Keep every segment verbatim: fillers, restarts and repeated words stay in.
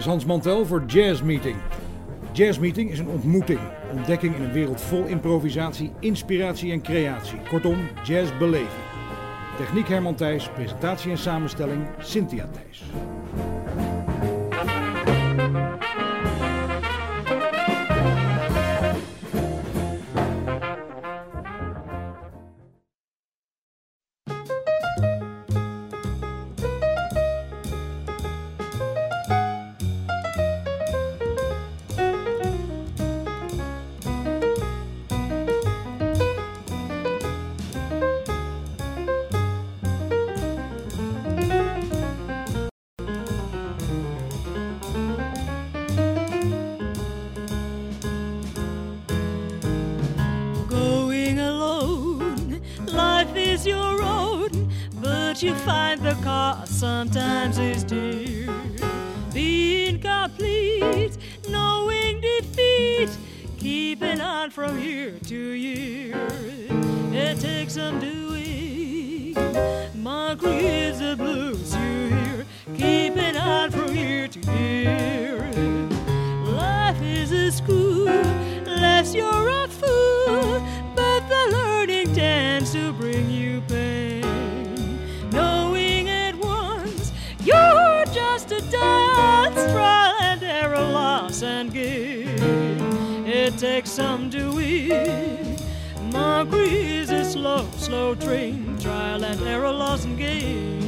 is Hans Mantel voor Jazz Meeting. Jazz Meeting is een ontmoeting, ontdekking in een wereld vol improvisatie, inspiratie en creatie. Kortom, jazzbeleving. Techniek Herman Thijs, presentatie en samenstelling Cynthia Thijs. You find the cost sometimes is dear. Being complete, knowing defeat, keeping on from year to year. It takes some doing. Moncrief is the blues you hear. Keeping on from year to year. Life is a school, lest you're a fool, but the learning tends to bring you pain. Knowing at once you're just a dance, trial and error, loss and gain. It takes some doing. Moncrief is a slow, slow train, trial and error, loss and gain.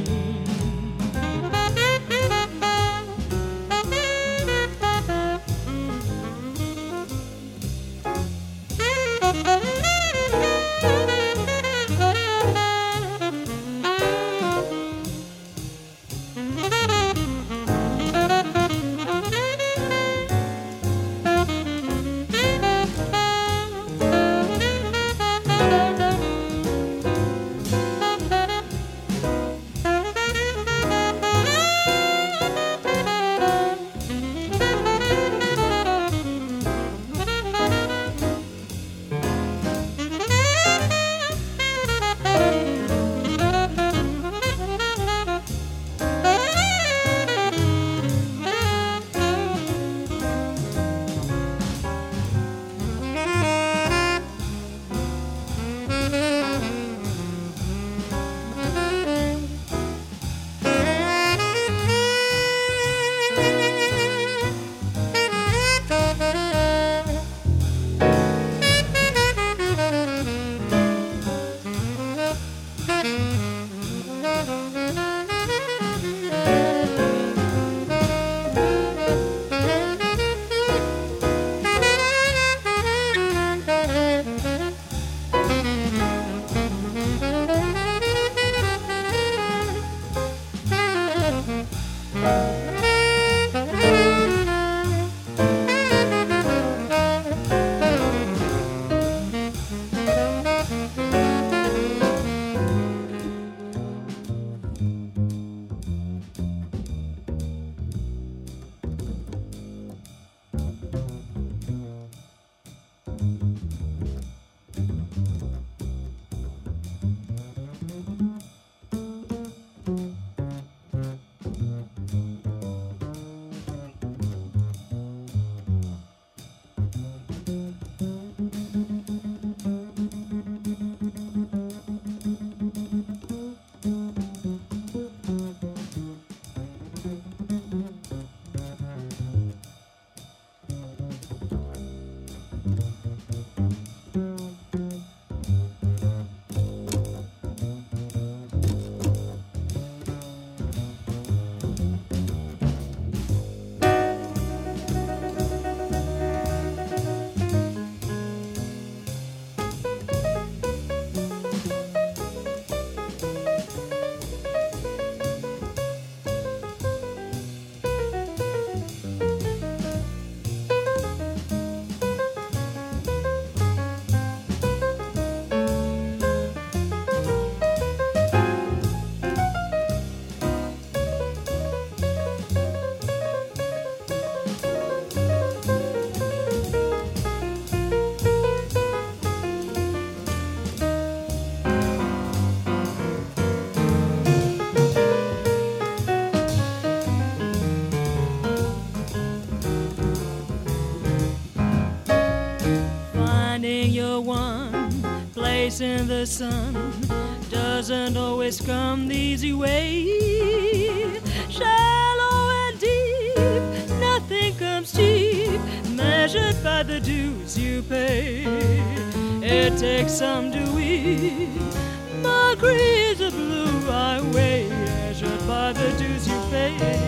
chasing the sun doesn't always come the easy way. Shallow and deep, nothing comes cheap, measured by the dues you pay. It takes some to weep my creeds of blue highway, measured by the dues you pay.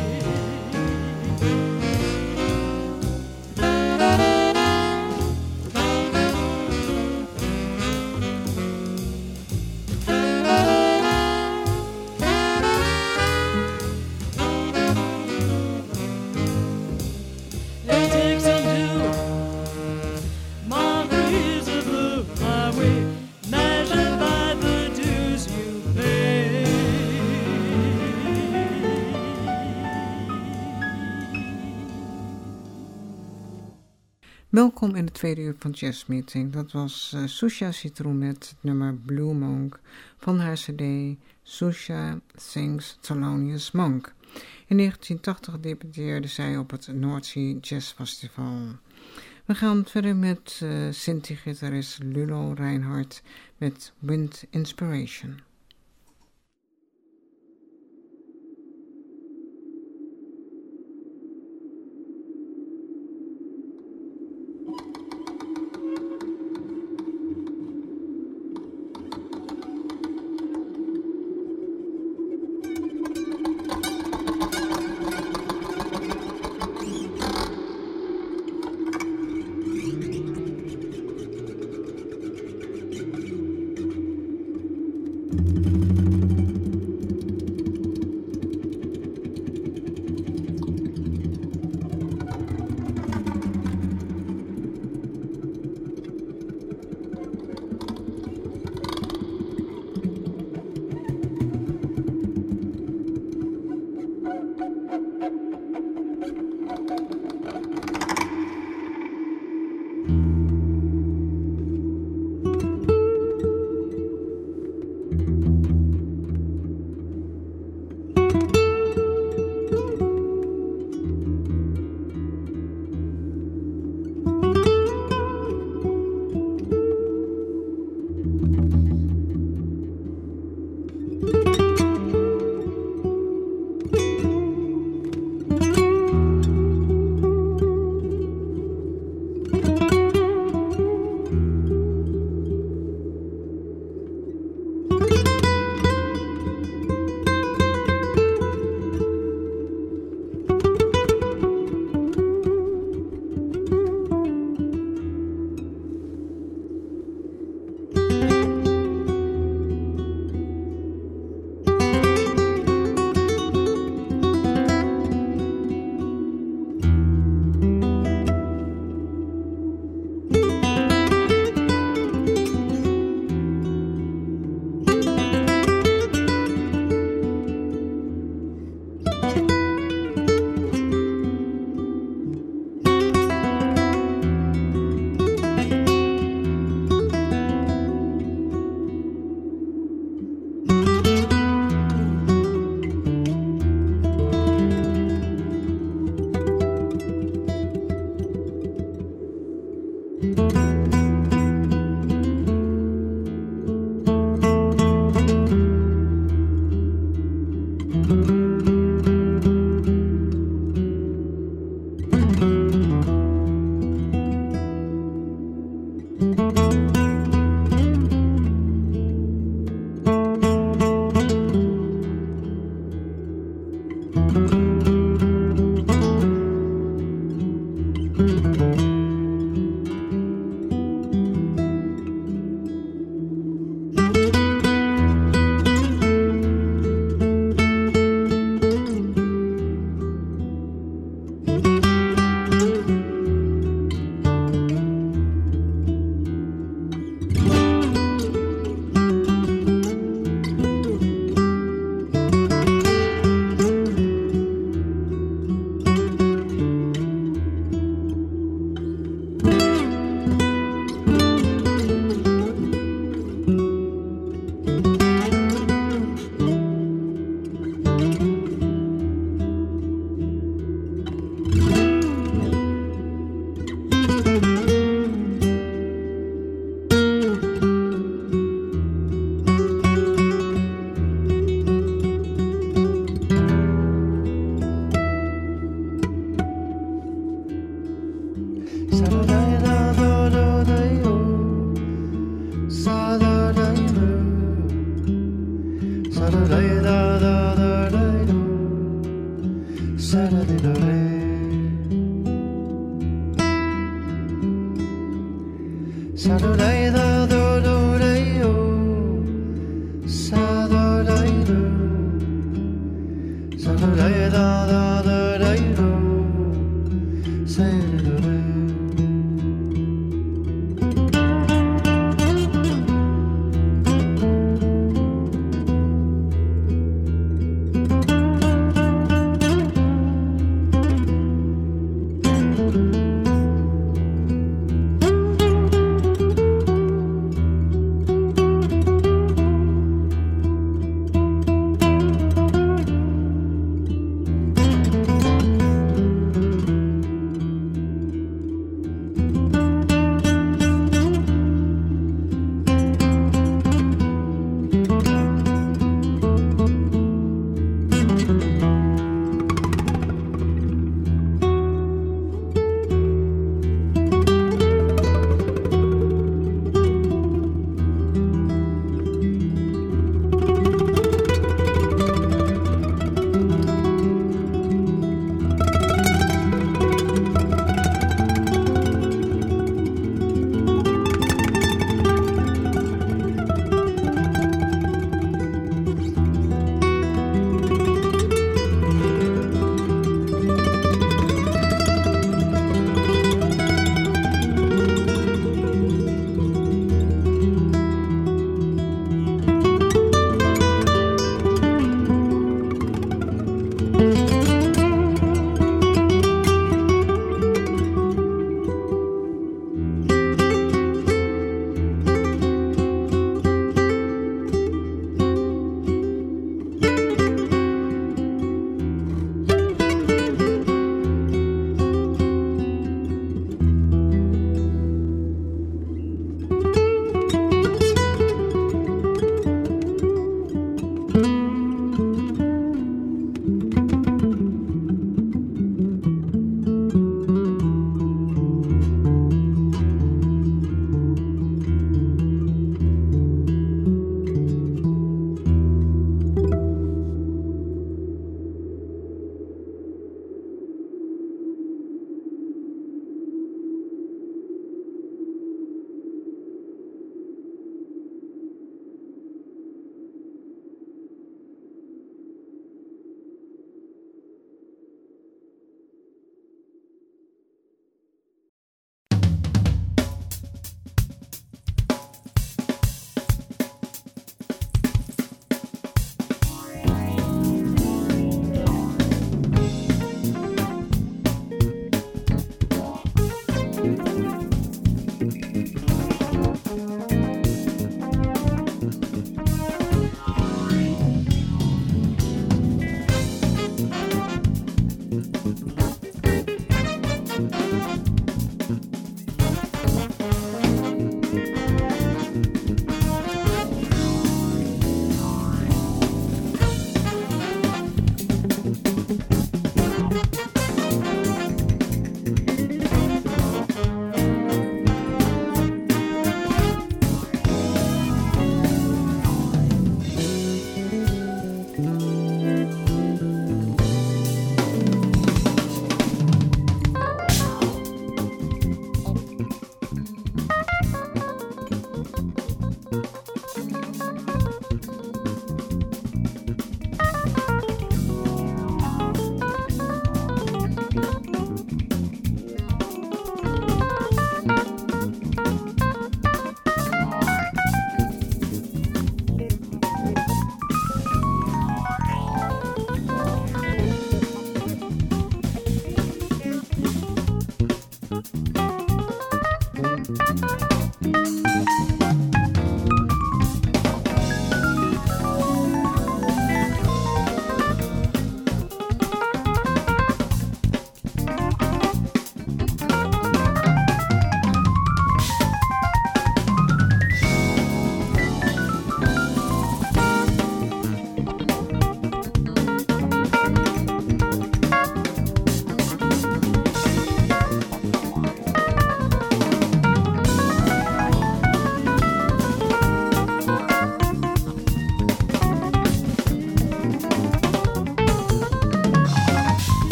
Welkom in het tweede uur van Jazz Meeting. Dat was uh, Susha Citroen met het nummer Blue Monk van haar cd Susha Sings Thelonious Monk. In negentien tachtig debuteerde zij op het North Sea Jazz Festival. We gaan verder met uh, Sinti-gitarist Lulo Reinhardt met Wind Inspiration.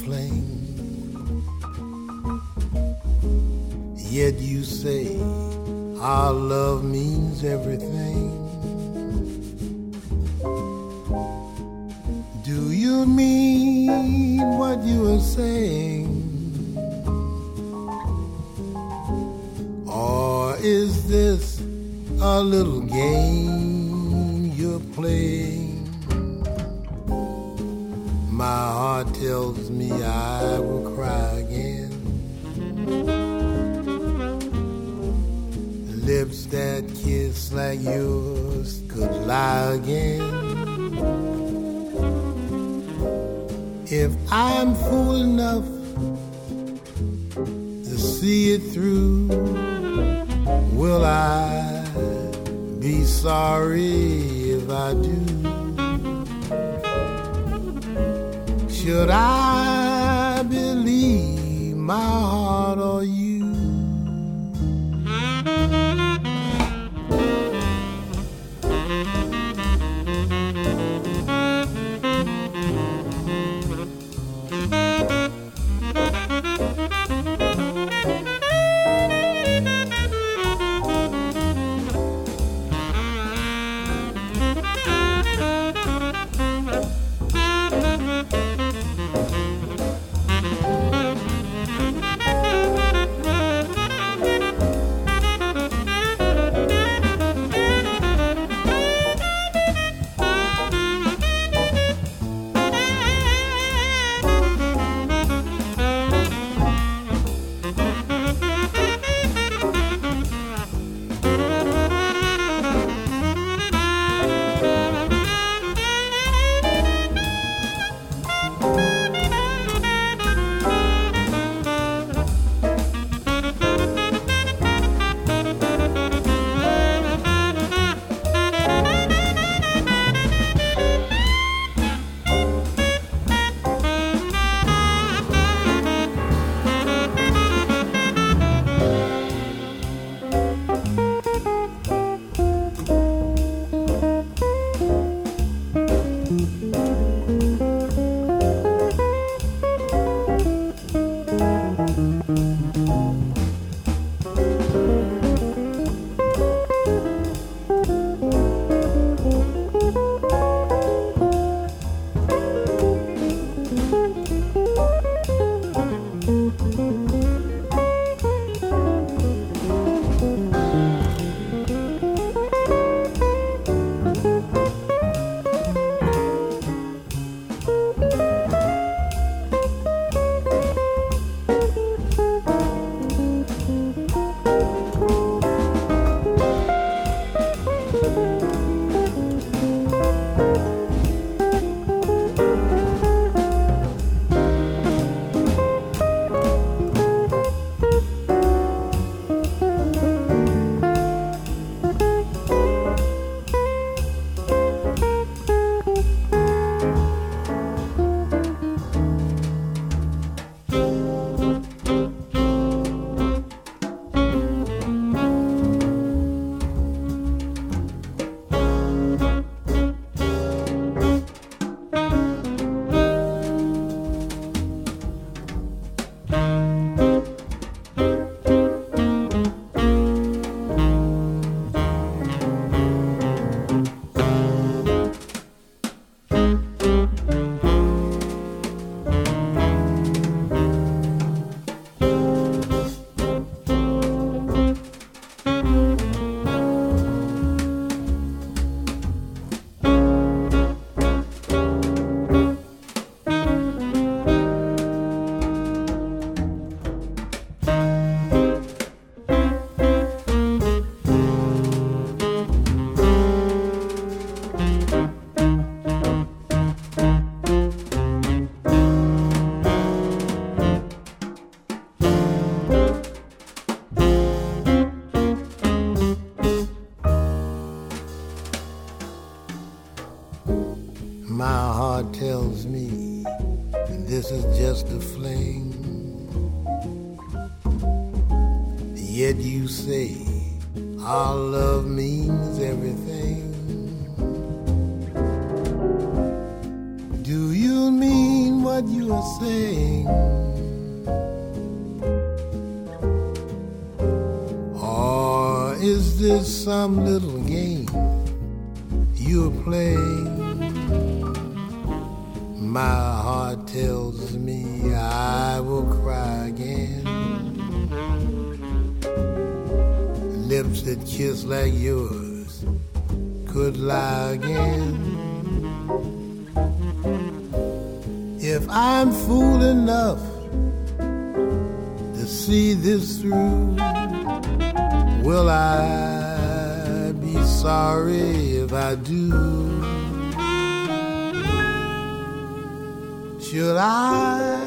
fling. Yet you say our love means everything. Do you mean what you are saying? Or is this a little game you're playing? My heart tells me I will cry again. Lips that kiss like yours could lie again. If I'm fool enough to see it through, will I be sorry if I do? Should I believe my heart or you? My heart tells me this is just a fling. Yet you say our love means everything. Do you mean what what you are saying, or is this some little game you're playing? My heart tells me I will cry again. Lips that kiss like yours could lie again. If I'm fool enough to see this through, will I be sorry if I do? Should I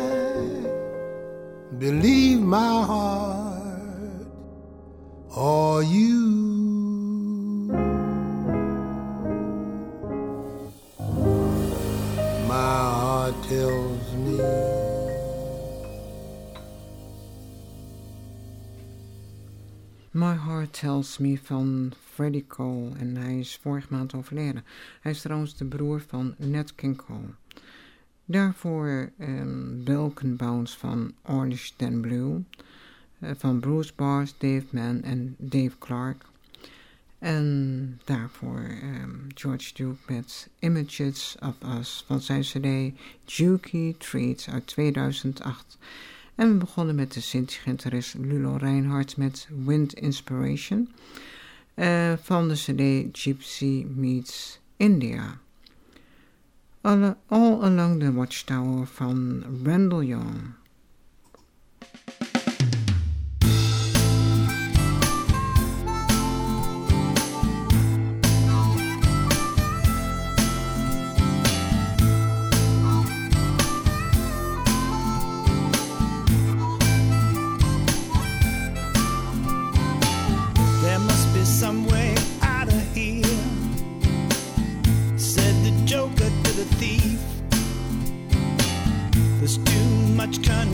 believe my heart or you? My heart tells me My Heart Tells Me van Freddie Cole en hij is vorige maand overleden. Hij is trouwens de broer van Nat King Cole. Daarvoor um, Balkan Bounce van Orange Then Blue, uh, van Bruce Bars, Dave Mann en Dave Clark. En daarvoor um, George Duke met Images of Us van zijn cd Dukey Treats uit tweeduizend acht. En we begonnen met de Sinti-gitarist Lulo Reinhardt met Wind Inspiration uh, van de cd Gypsy Meets India. All, All Along the Watchtower van Randall Young. There must be some way out of here, said the joker to the thief. There's too much confusion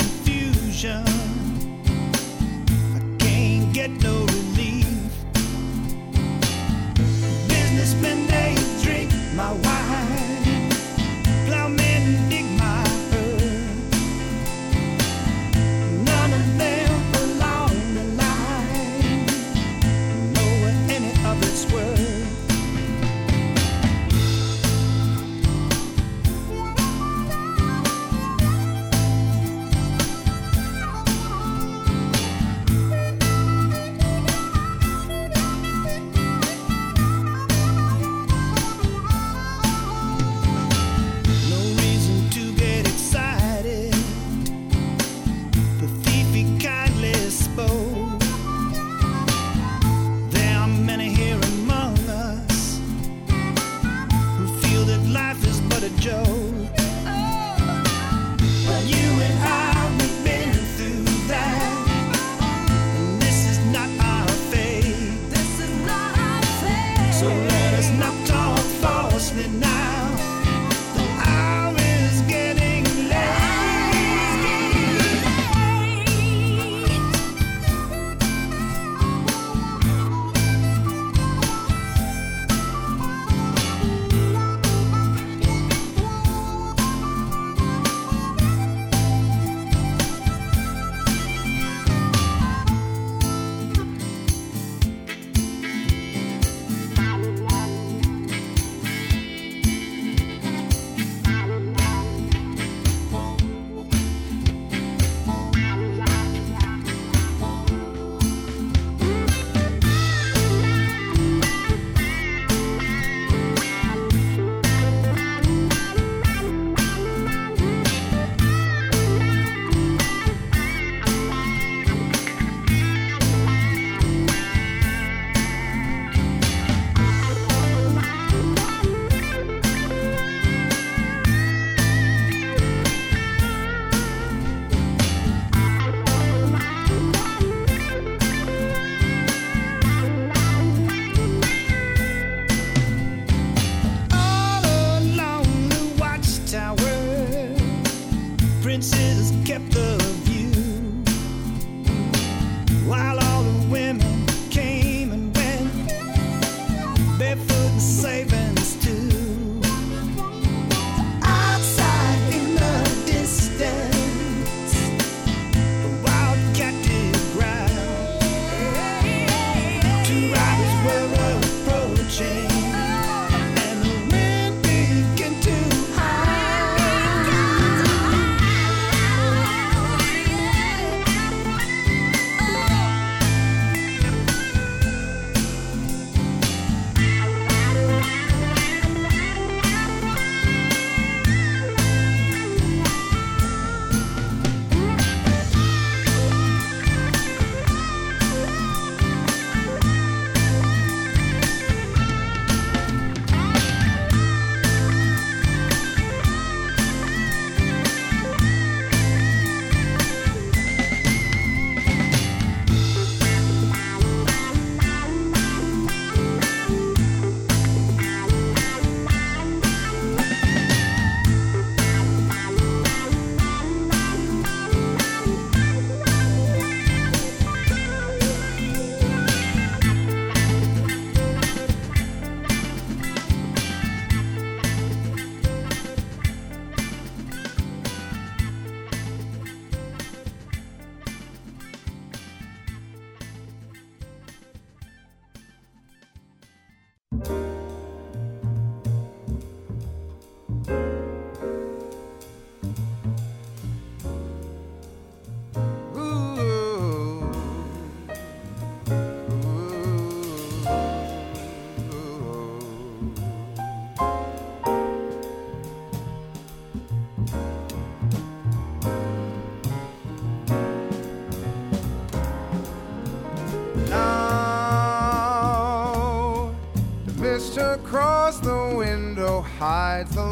across the window hides the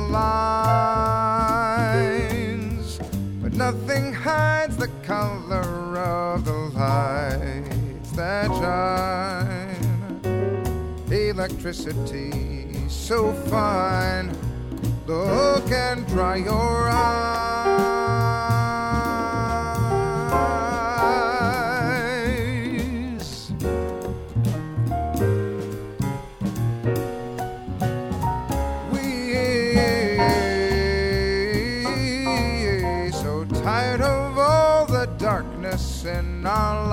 lines, but nothing hides the color of the lights that shine. Electricity so fine, look and dry your eyes. We so tired of all the darkness in our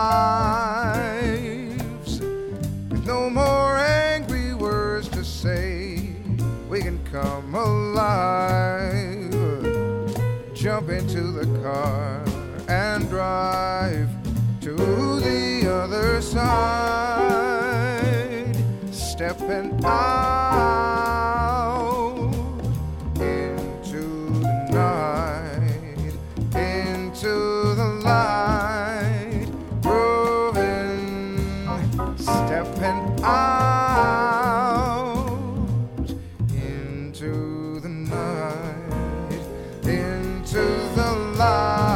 lives, with no more angry words to say, we can come alive. Jump into the car and drive to the other side, stepping out into the night, into the light, grooving, stepping out into the night, into the light.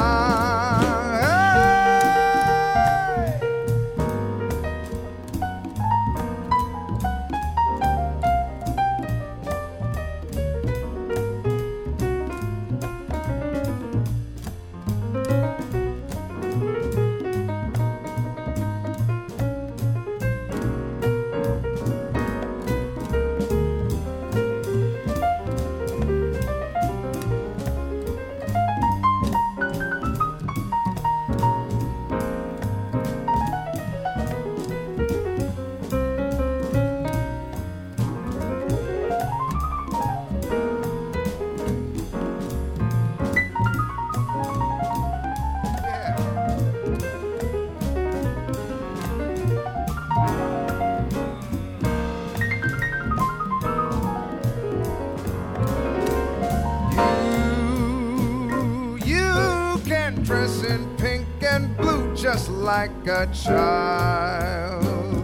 Dress in pink and blue just like a child,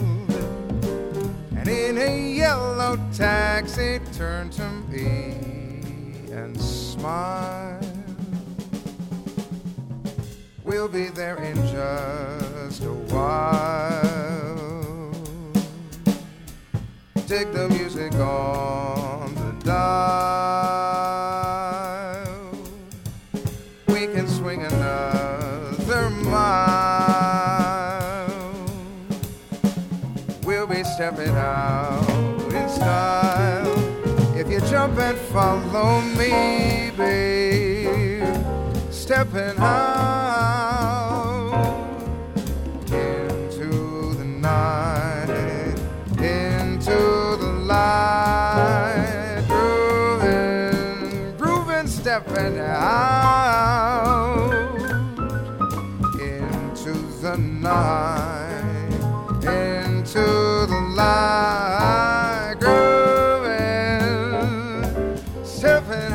and in a yellow taxi turn to me and smile. We'll be there in just a while. Dig the music on the dial, we can swing another mile. We'll be stepping out in style. If you jump and follow me, babe, stepping out into the night, into the light, grooving, grooving, stepping out into the night, into the light, grooving, stepping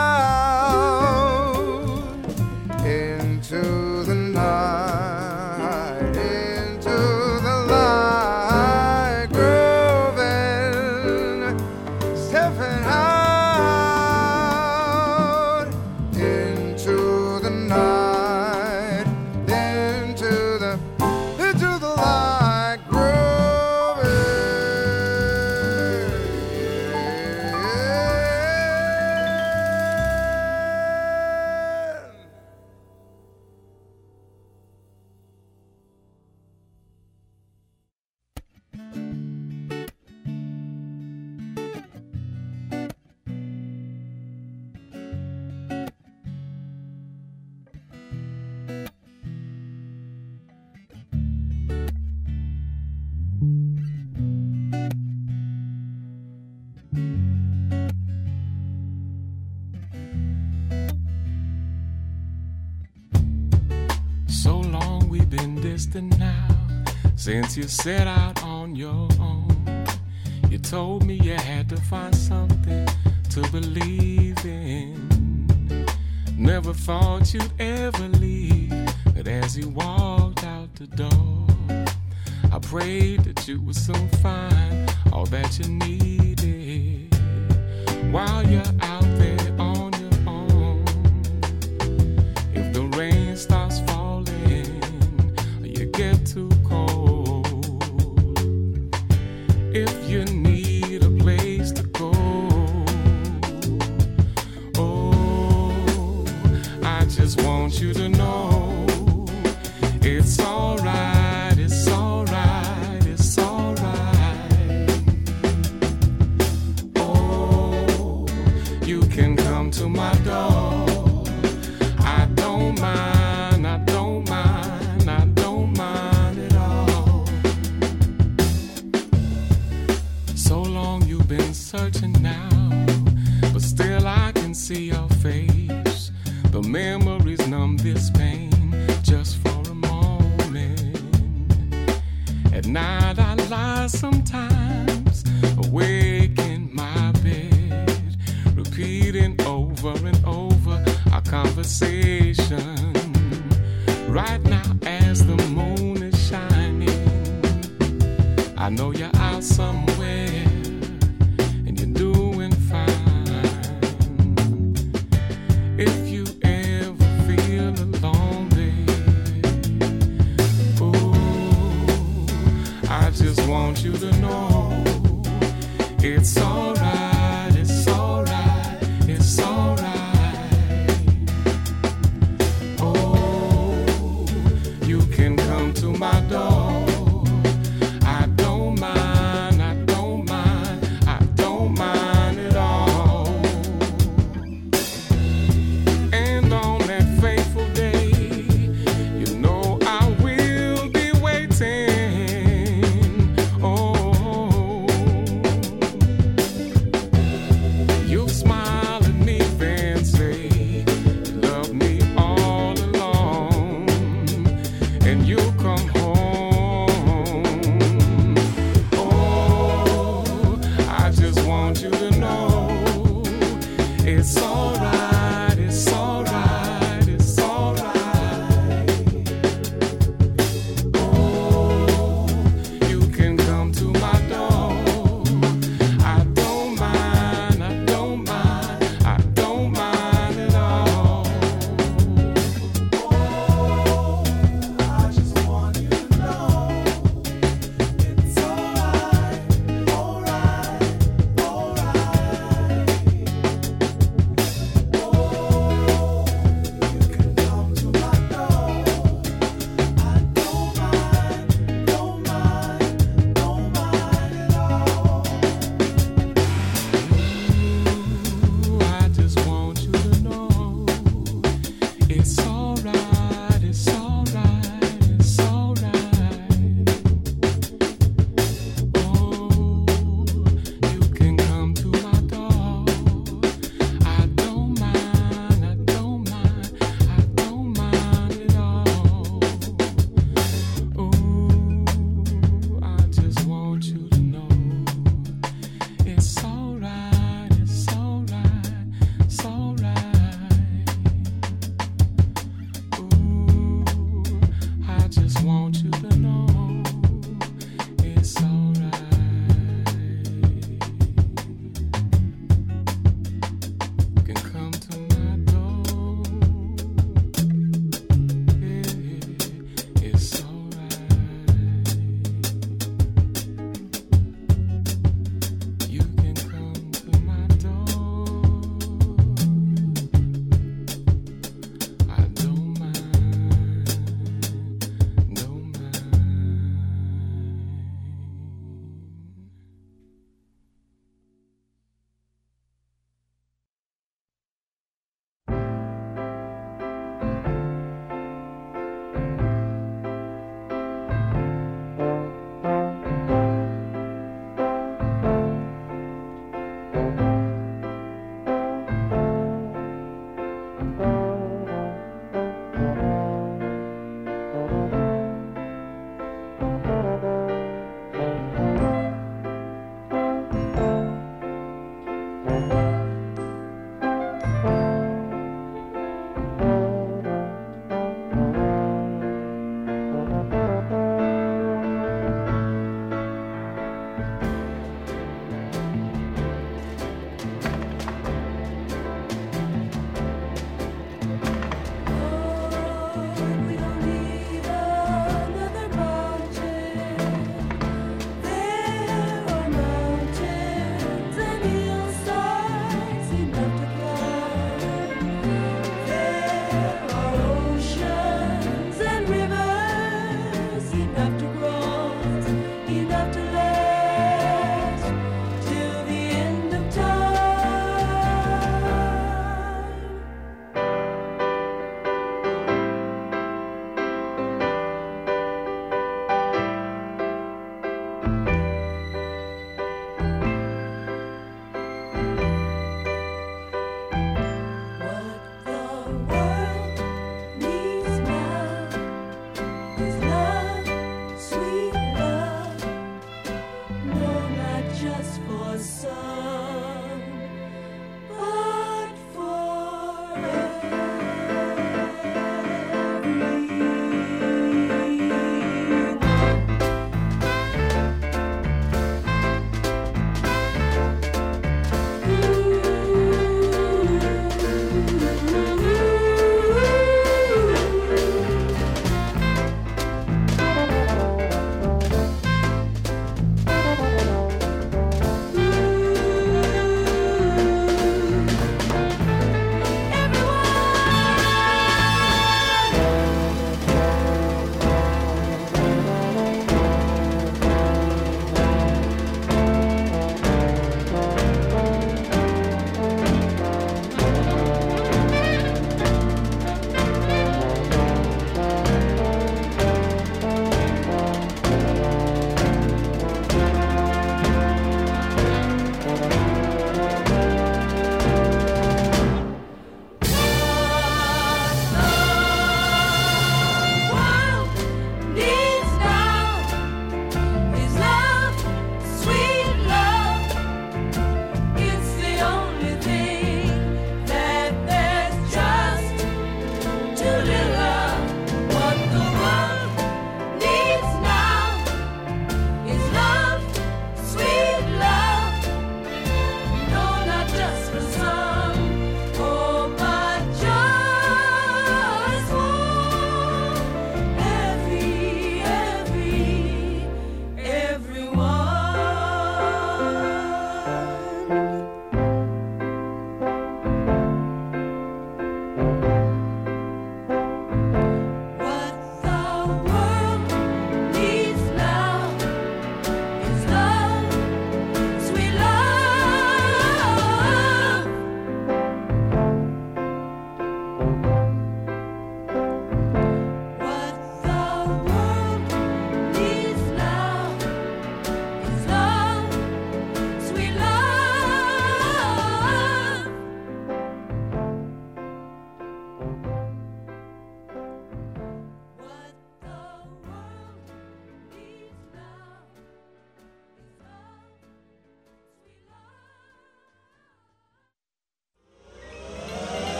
out into the night, into the light, grooving, stepping out into the night, into the into the light, grooving. So long we've been distant now, since you set out on your own. You told me you had to find something to believe in. Never thought you'd ever leave, but as you walked out the door, I I prayed that you would soon find all that you needed while you're out there on your own. If the rain starts falling or you get too cold, if you need a place to go, oh, I just want you to know it's alright, it's alright, it's alright. Oh, you can come to my door. I don't mind, I don't mind, I don't mind at all. So long you've been searching now, but still I can see your face. The memories numb this pain just for a moment. At night I lie sometimes, awake in my bed, repeating over and over our conversation. Right now as the moon is shining, I know you're out somewhere and you're doing fine. If you ever feel alone, I just want you to know it's alright, it's alright, it's alright. Oh, you can come to my door. I don't mind, I don't mind, I don't mind at all. And on that fateful day, you know I will be waiting. And you come home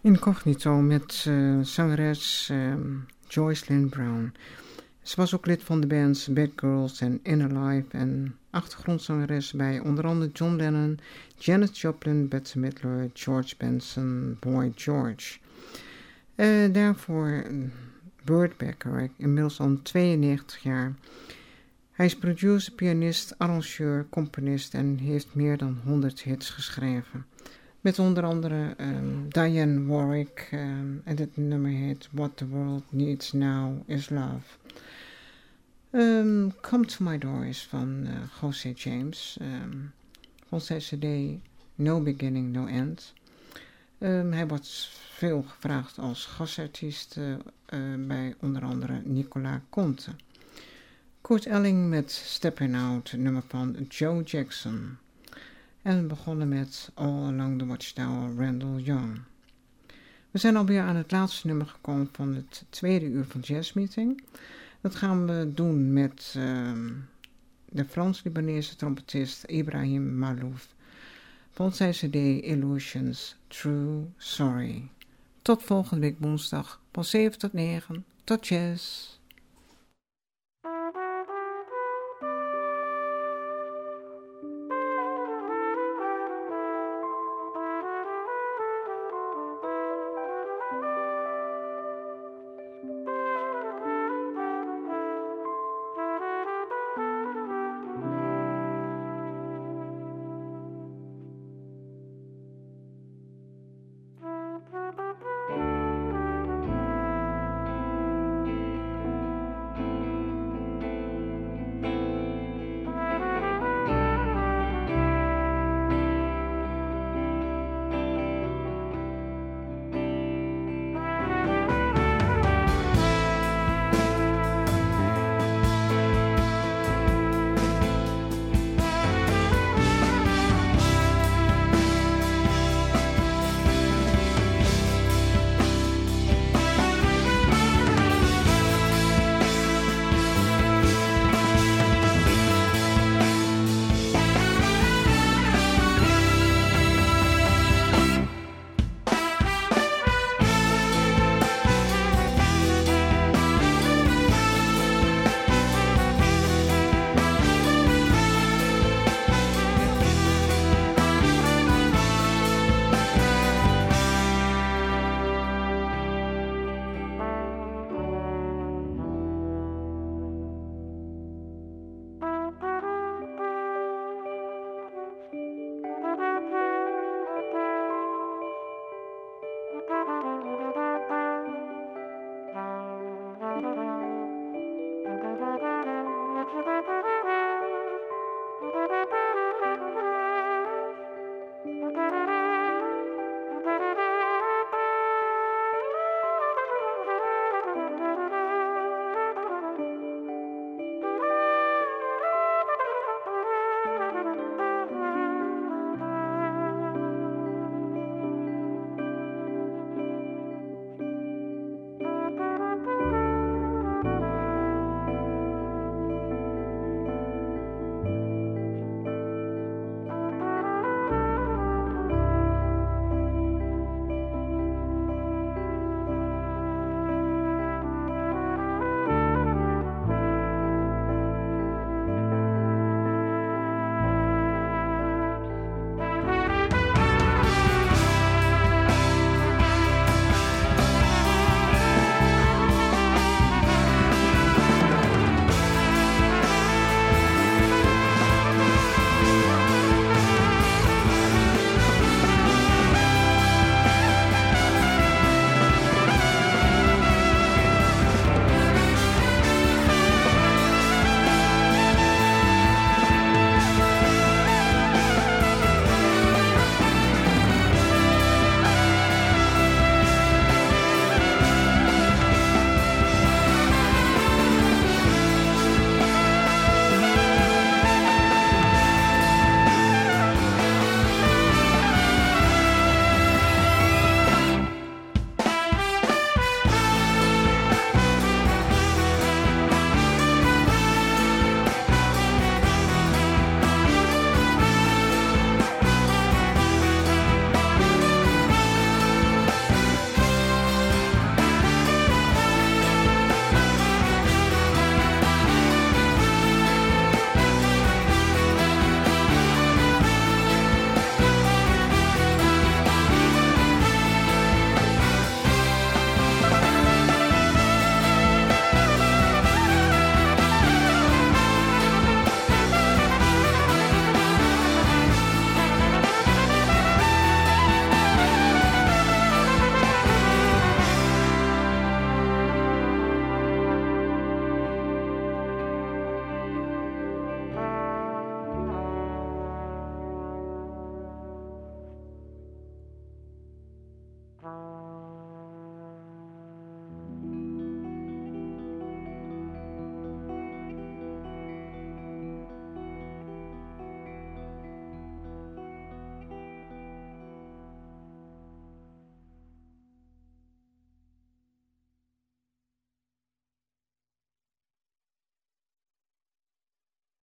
Incognito met uh, zangeres uh, Joyce Lynn Brown. Ze was ook lid van de bands Bad Girls en Inner Life en achtergrondzangeres bij onder andere John Lennon, Janis Joplin, Bette Midler, George Benson, Boy George. Uh, daarvoor Burt Bacharach, inmiddels al tweeënnegentig jaar. Hij is producer, pianist, arrangeur, componist en heeft meer dan honderd hits geschreven. Met onder andere um, Diane Warwick um, en het nummer heet What the World Needs Now is Love. Um, Come to My Door is van uh, José James, um, van zijn cd No Beginning, No End. Um, hij wordt veel gevraagd als gastartiest uh, uh, bij onder andere Nicola Conte. Kurt Elling met Steppin' Out, nummer van Joe Jackson. En we begonnen met All Along the Watchtower, Randall Young. We zijn alweer aan het laatste nummer gekomen van het tweede uur van Jazz Meeting. Dat gaan we doen met uh, de Frans-Libanese trompetist Ibrahim Malouf van zijn cd Illusions, True Sorry. Tot volgende week woensdag van zeven tot negen. Tot jazz!